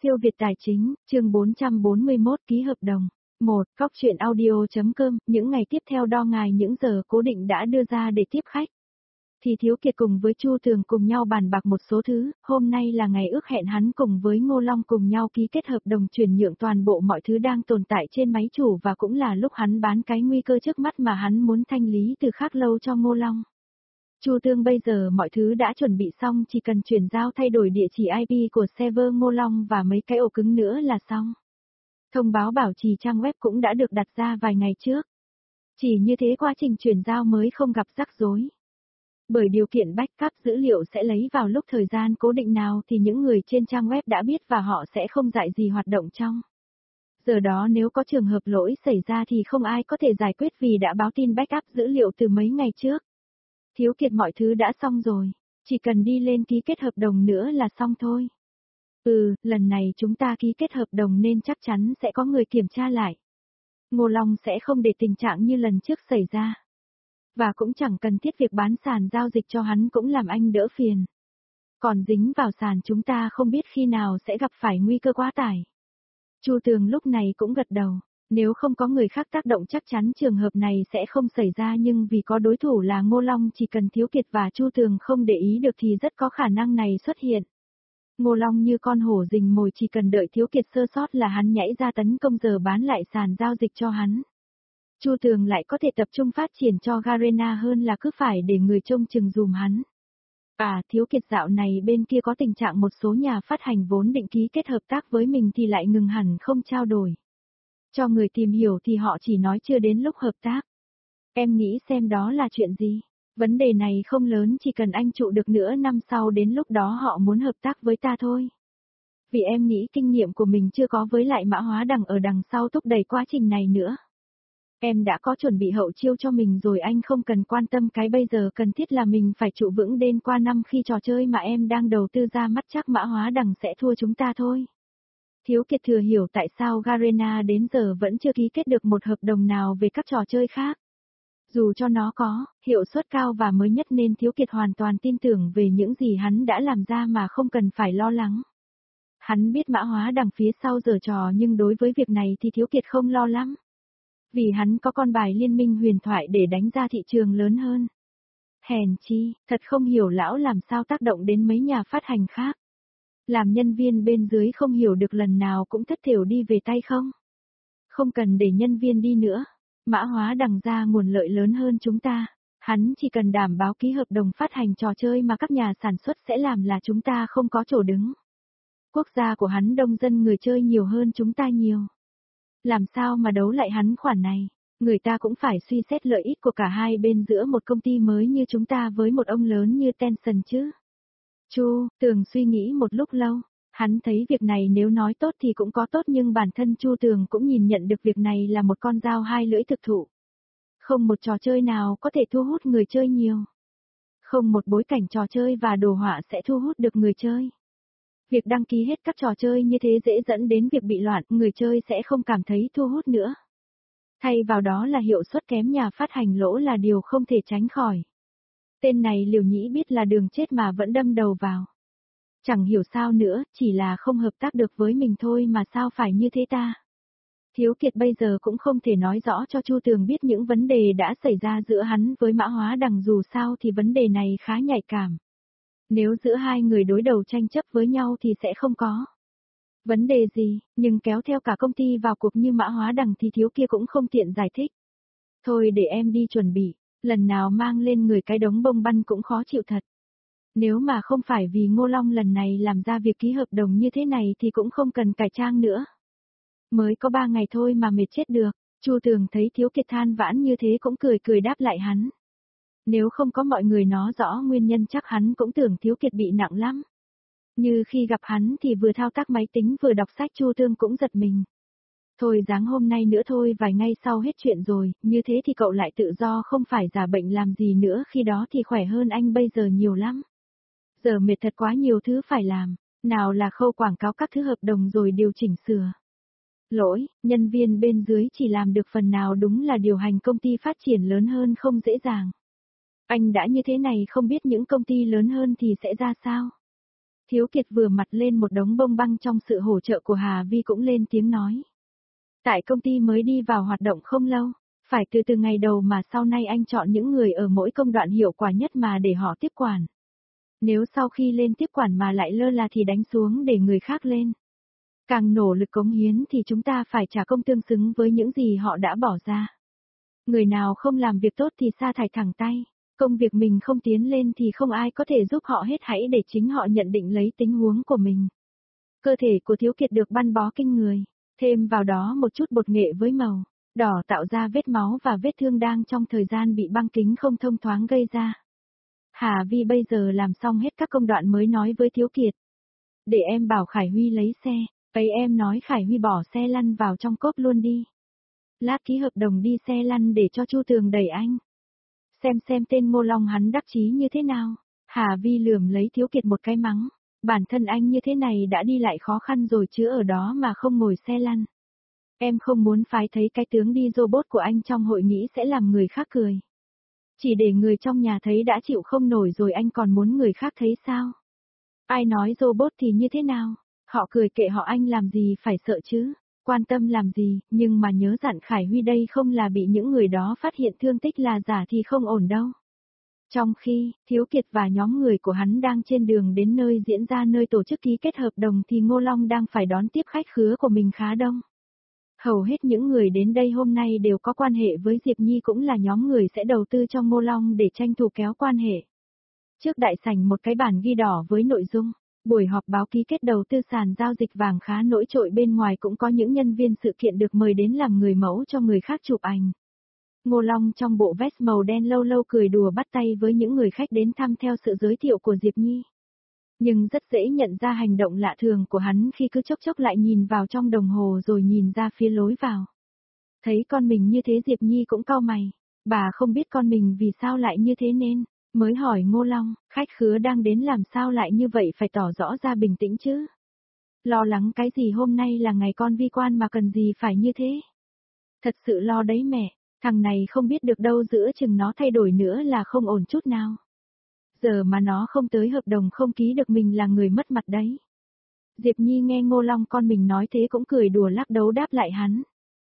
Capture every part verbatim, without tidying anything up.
Siêu Việt Tài Chính, chương bốn trăm bốn mươi mốt ký hợp đồng. một. Cóc truyện audio.com, những ngày tiếp theo đo ngài những giờ cố định đã đưa ra để tiếp khách. Thì Thiếu Kiệt cùng với Chu Tường cùng nhau bàn bạc một số thứ, hôm nay là ngày ước hẹn hắn cùng với Ngô Long cùng nhau ký kết hợp đồng chuyển nhượng toàn bộ mọi thứ đang tồn tại trên máy chủ và cũng là lúc hắn bán cái nguy cơ trước mắt mà hắn muốn thanh lý từ khác lâu cho Ngô Long. Chu Tường bây giờ mọi thứ đã chuẩn bị xong, chỉ cần chuyển giao thay đổi địa chỉ i pê của server Ngô Long và mấy cái ổ cứng nữa là xong. Thông báo bảo trì trang web cũng đã được đặt ra vài ngày trước. Chỉ như thế quá trình chuyển giao mới không gặp rắc rối. Bởi điều kiện backup dữ liệu sẽ lấy vào lúc thời gian cố định nào thì những người trên trang web đã biết và họ sẽ không dại gì hoạt động trong. Giờ đó nếu có trường hợp lỗi xảy ra thì không ai có thể giải quyết vì đã báo tin backup dữ liệu từ mấy ngày trước. Thiếu Kiệt mọi thứ đã xong rồi, chỉ cần đi lên ký kết hợp đồng nữa là xong thôi. Ừ, lần này chúng ta ký kết hợp đồng nên chắc chắn sẽ có người kiểm tra lại. Ngô Long sẽ không để tình trạng như lần trước xảy ra. Và cũng chẳng cần thiết việc bán sàn giao dịch cho hắn cũng làm anh đỡ phiền. Còn dính vào sàn chúng ta không biết khi nào sẽ gặp phải nguy cơ quá tải. Chu Tường lúc này cũng gật đầu. Nếu không có người khác tác động chắc chắn trường hợp này sẽ không xảy ra, nhưng vì có đối thủ là Ngô Long, chỉ cần Thiếu Kiệt và Chu Tường không để ý được thì rất có khả năng này xuất hiện. Ngô Long như con hổ rình mồi, chỉ cần đợi Thiếu Kiệt sơ sót là hắn nhảy ra tấn công giờ bán lại sàn giao dịch cho hắn. Chu Tường lại có thể tập trung phát triển cho Garena hơn là cứ phải để người trông chừng dùm hắn. À, Thiếu Kiệt dạo này bên kia có tình trạng một số nhà phát hành vốn định ký kết hợp tác với mình thì lại ngừng hẳn không trao đổi. Cho người tìm hiểu thì họ chỉ nói chưa đến lúc hợp tác. Em nghĩ xem đó là chuyện gì? Vấn đề này không lớn, chỉ cần anh trụ được nửa năm sau đến lúc đó họ muốn hợp tác với ta thôi. Vì em nghĩ kinh nghiệm của mình chưa có, với lại Mã Hóa Đằng ở đằng sau thúc đẩy quá trình này nữa. Em đã có chuẩn bị hậu chiêu cho mình rồi, anh không cần quan tâm, cái bây giờ cần thiết là mình phải trụ vững đến qua năm khi trò chơi mà em đang đầu tư ra mắt chắc Mã Hóa Đằng sẽ thua chúng ta thôi. Thiếu Kiệt thừa hiểu tại sao Garena đến giờ vẫn chưa ký kết được một hợp đồng nào về các trò chơi khác. Dù cho nó có hiệu suất cao và mới nhất nên Thiếu Kiệt hoàn toàn tin tưởng về những gì hắn đã làm ra mà không cần phải lo lắng. Hắn biết Mã Hóa Đằng phía sau giở trò, nhưng đối với việc này thì Thiếu Kiệt không lo lắm. Vì hắn có con bài liên minh huyền thoại để đánh ra thị trường lớn hơn. Hèn chi, thật không hiểu lão làm sao tác động đến mấy nhà phát hành khác. Làm nhân viên bên dưới không hiểu được lần nào cũng thất thiểu đi về tay không? Không cần để nhân viên đi nữa. Mã Hóa Đằng ra nguồn lợi lớn hơn chúng ta. Hắn chỉ cần đảm bảo ký hợp đồng phát hành trò chơi mà các nhà sản xuất sẽ làm là chúng ta không có chỗ đứng. Quốc gia của hắn đông dân người chơi nhiều hơn chúng ta nhiều. Làm sao mà đấu lại hắn khoản này? Người ta cũng phải suy xét lợi ích của cả hai bên giữa một công ty mới như chúng ta với một ông lớn như Tencent chứ. Chu Tường suy nghĩ một lúc lâu, hắn thấy việc này nếu nói tốt thì cũng có tốt, nhưng bản thân Chu Tường cũng nhìn nhận được việc này là một con dao hai lưỡi thực thụ. Không một trò chơi nào có thể thu hút người chơi nhiều. Không một bối cảnh trò chơi và đồ họa sẽ thu hút được người chơi. Việc đăng ký hết các trò chơi như thế dễ dẫn đến việc bị loạn, người chơi sẽ không cảm thấy thu hút nữa. Thay vào đó là hiệu suất kém, nhà phát hành lỗ là điều không thể tránh khỏi. Tên này Liều Nhĩ biết là đường chết mà vẫn đâm đầu vào. Chẳng hiểu sao nữa, chỉ là không hợp tác được với mình thôi mà sao phải như thế ta. Thiếu Kiệt bây giờ cũng không thể nói rõ cho Chu Tường biết những vấn đề đã xảy ra giữa hắn với Mã Hóa Đằng, dù sao thì vấn đề này khá nhạy cảm. Nếu giữa hai người đối đầu tranh chấp với nhau thì sẽ không có vấn đề gì, nhưng kéo theo cả công ty vào cuộc như Mã Hóa Đằng thì Thiếu kia cũng không tiện giải thích. Thôi để em đi chuẩn bị, lần nào mang lên người cái đống bông băn cũng khó chịu thật. Nếu mà không phải vì Ngô Long lần này làm ra việc ký hợp đồng như thế này thì cũng không cần cải trang nữa. Mới có ba ngày thôi mà mệt chết được. Chu Tường thấy Thiếu Kiệt than vãn như thế cũng cười cười đáp lại hắn. Nếu không có mọi người nói rõ nguyên nhân chắc hắn cũng tưởng Thiếu Kiệt bị nặng lắm. Như khi gặp hắn thì vừa thao tác máy tính vừa đọc sách, Chu Tường cũng giật mình. Thôi dáng hôm nay nữa thôi, vài ngày sau hết chuyện rồi, như thế thì cậu lại tự do không phải giả bệnh làm gì nữa, khi đó thì khỏe hơn anh bây giờ nhiều lắm. Giờ mệt thật, quá nhiều thứ phải làm, nào là khâu quảng cáo các thứ hợp đồng rồi điều chỉnh sửa. Lỗi, nhân viên bên dưới chỉ làm được phần nào, đúng là điều hành công ty phát triển lớn hơn không dễ dàng. Anh đã như thế này không biết những công ty lớn hơn thì sẽ ra sao? Thiếu Kiệt vừa mặt lên một đống bông băng trong sự hỗ trợ của Hà Vi cũng lên tiếng nói. Tại công ty mới đi vào hoạt động không lâu, phải từ từ ngày đầu mà sau này anh chọn những người ở mỗi công đoạn hiệu quả nhất mà để họ tiếp quản. Nếu sau khi lên tiếp quản mà lại lơ là thì đánh xuống để người khác lên. Càng nỗ lực cống hiến thì chúng ta phải trả công tương xứng với những gì họ đã bỏ ra. Người nào không làm việc tốt thì sa thải thẳng tay. Công việc mình không tiến lên thì không ai có thể giúp họ hết, hãy để chính họ nhận định lấy tình huống của mình. Cơ thể của Thiếu Kiệt được băng bó kinh người, thêm vào đó một chút bột nghệ với màu đỏ tạo ra vết máu và vết thương đang trong thời gian bị băng kính không thông thoáng gây ra. Hà Vi bây giờ làm xong hết các công đoạn mới nói với Thiếu Kiệt. Để em bảo Khải Huy lấy xe, ấy em nói Khải Huy bỏ xe lăn vào trong cốp luôn đi. Lát ký hợp đồng đi xe lăn để cho Chu Tường đẩy anh. Xem xem tên Ngô Long hắn đắc chí như thế nào. Hà Vi lườm lấy Thiếu Kiệt một cái mắng. Bản thân anh như thế này đã đi lại khó khăn rồi chứ ở đó mà không ngồi xe lăn. Em không muốn phái thấy cái tướng đi robot của anh trong hội nghị sẽ làm người khác cười. Chỉ để người trong nhà thấy đã chịu không nổi rồi anh còn muốn người khác thấy sao? Ai nói robot thì như thế nào? Họ cười kệ họ, anh làm gì phải sợ chứ? Quan tâm làm gì, nhưng mà nhớ dặn Khải Huy đây không là bị những người đó phát hiện thương tích là giả thì không ổn đâu. Trong khi, Thiếu Kiệt và nhóm người của hắn đang trên đường đến nơi diễn ra nơi tổ chức ký kết hợp đồng thì Ngô Long đang phải đón tiếp khách khứa của mình khá đông. Hầu hết những người đến đây hôm nay đều có quan hệ với Diệp Nhi, cũng là nhóm người sẽ đầu tư cho Ngô Long để tranh thủ kéo quan hệ. Trước đại sảnh một cái bản ghi đỏ với nội dung, buổi họp báo ký kết đầu tư sàn giao dịch vàng khá nổi trội, bên ngoài cũng có những nhân viên sự kiện được mời đến làm người mẫu cho người khác chụp ảnh. Ngô Long trong bộ vest màu đen lâu lâu cười đùa bắt tay với những người khách đến thăm theo sự giới thiệu của Diệp Nhi. Nhưng rất dễ nhận ra hành động lạ thường của hắn khi cứ chốc chốc lại nhìn vào trong đồng hồ rồi nhìn ra phía lối vào. Thấy con mình như thế Diệp Nhi cũng cau mày, bà không biết con mình vì sao lại như thế nên mới hỏi Ngô Long, khách khứa đang đến làm sao lại như vậy, phải tỏ rõ ra bình tĩnh chứ. Lo lắng cái gì, hôm nay là ngày con vi quan mà cần gì phải như thế. Thật sự lo đấy mẹ, thằng này không biết được đâu, giữa chừng nó thay đổi nữa là không ổn chút nào. Giờ mà nó không tới hợp đồng không ký được mình là người mất mặt đấy. Diệp Nhi nghe Ngô Long con mình nói thế cũng cười đùa lắc đầu đáp lại hắn.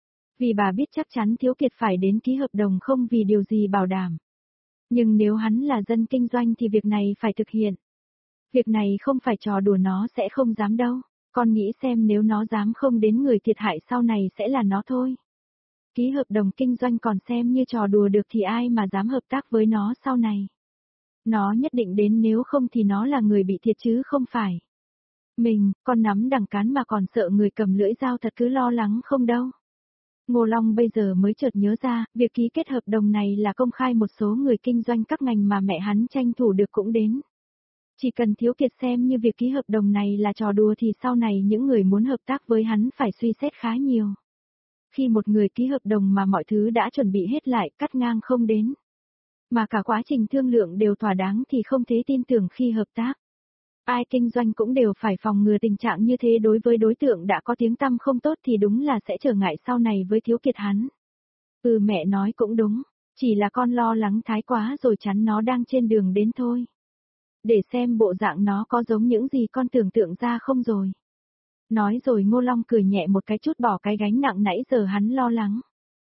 Vì bà biết chắc chắn Thiếu Kiệt phải đến ký hợp đồng không vì điều gì bảo đảm. Nhưng nếu hắn là dân kinh doanh thì việc này phải thực hiện. Việc này không phải trò đùa, nó sẽ không dám đâu. Con nghĩ xem nếu nó dám không đến, người thiệt hại sau này sẽ là nó thôi. Ký hợp đồng kinh doanh còn xem như trò đùa được thì ai mà dám hợp tác với nó sau này. Nó nhất định đến, nếu không thì nó là người bị thiệt chứ không phải. Mình, con nắm đằng cán mà còn sợ người cầm lưỡi dao, thật cứ lo lắng không đâu. Ngô Long bây giờ mới chợt nhớ ra, việc ký kết hợp đồng này là công khai, một số người kinh doanh các ngành mà mẹ hắn tranh thủ được cũng đến. Chỉ cần Thiếu Kiệt xem như việc ký hợp đồng này là trò đùa thì sau này những người muốn hợp tác với hắn phải suy xét khá nhiều. Khi một người ký hợp đồng mà mọi thứ đã chuẩn bị hết lại, cắt ngang không đến, mà cả quá trình thương lượng đều thỏa đáng thì không thể tin tưởng khi hợp tác. Ai kinh doanh cũng đều phải phòng ngừa tình trạng như thế. Đối với đối tượng đã có tiếng tăm không tốt thì đúng là sẽ trở ngại sau này với Thiếu Kiệt hắn. Ừ, mẹ nói cũng đúng, chỉ là con lo lắng thái quá rồi chắn nó đang trên đường đến thôi. Để xem bộ dạng nó có giống những gì con tưởng tượng ra không rồi. Nói rồi Ngô Long cười nhẹ một cái, chút bỏ cái gánh nặng nãy giờ hắn lo lắng.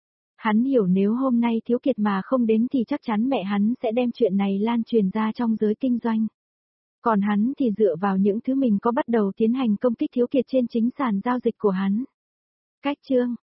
Hắn hiểu nếu hôm nay Thiếu Kiệt mà không đến thì chắc chắn mẹ hắn sẽ đem chuyện này lan truyền ra trong giới kinh doanh. Còn hắn thì dựa vào những thứ mình có bắt đầu tiến hành công kích Thiếu Kiệt trên chính sàn giao dịch của hắn. Cách chương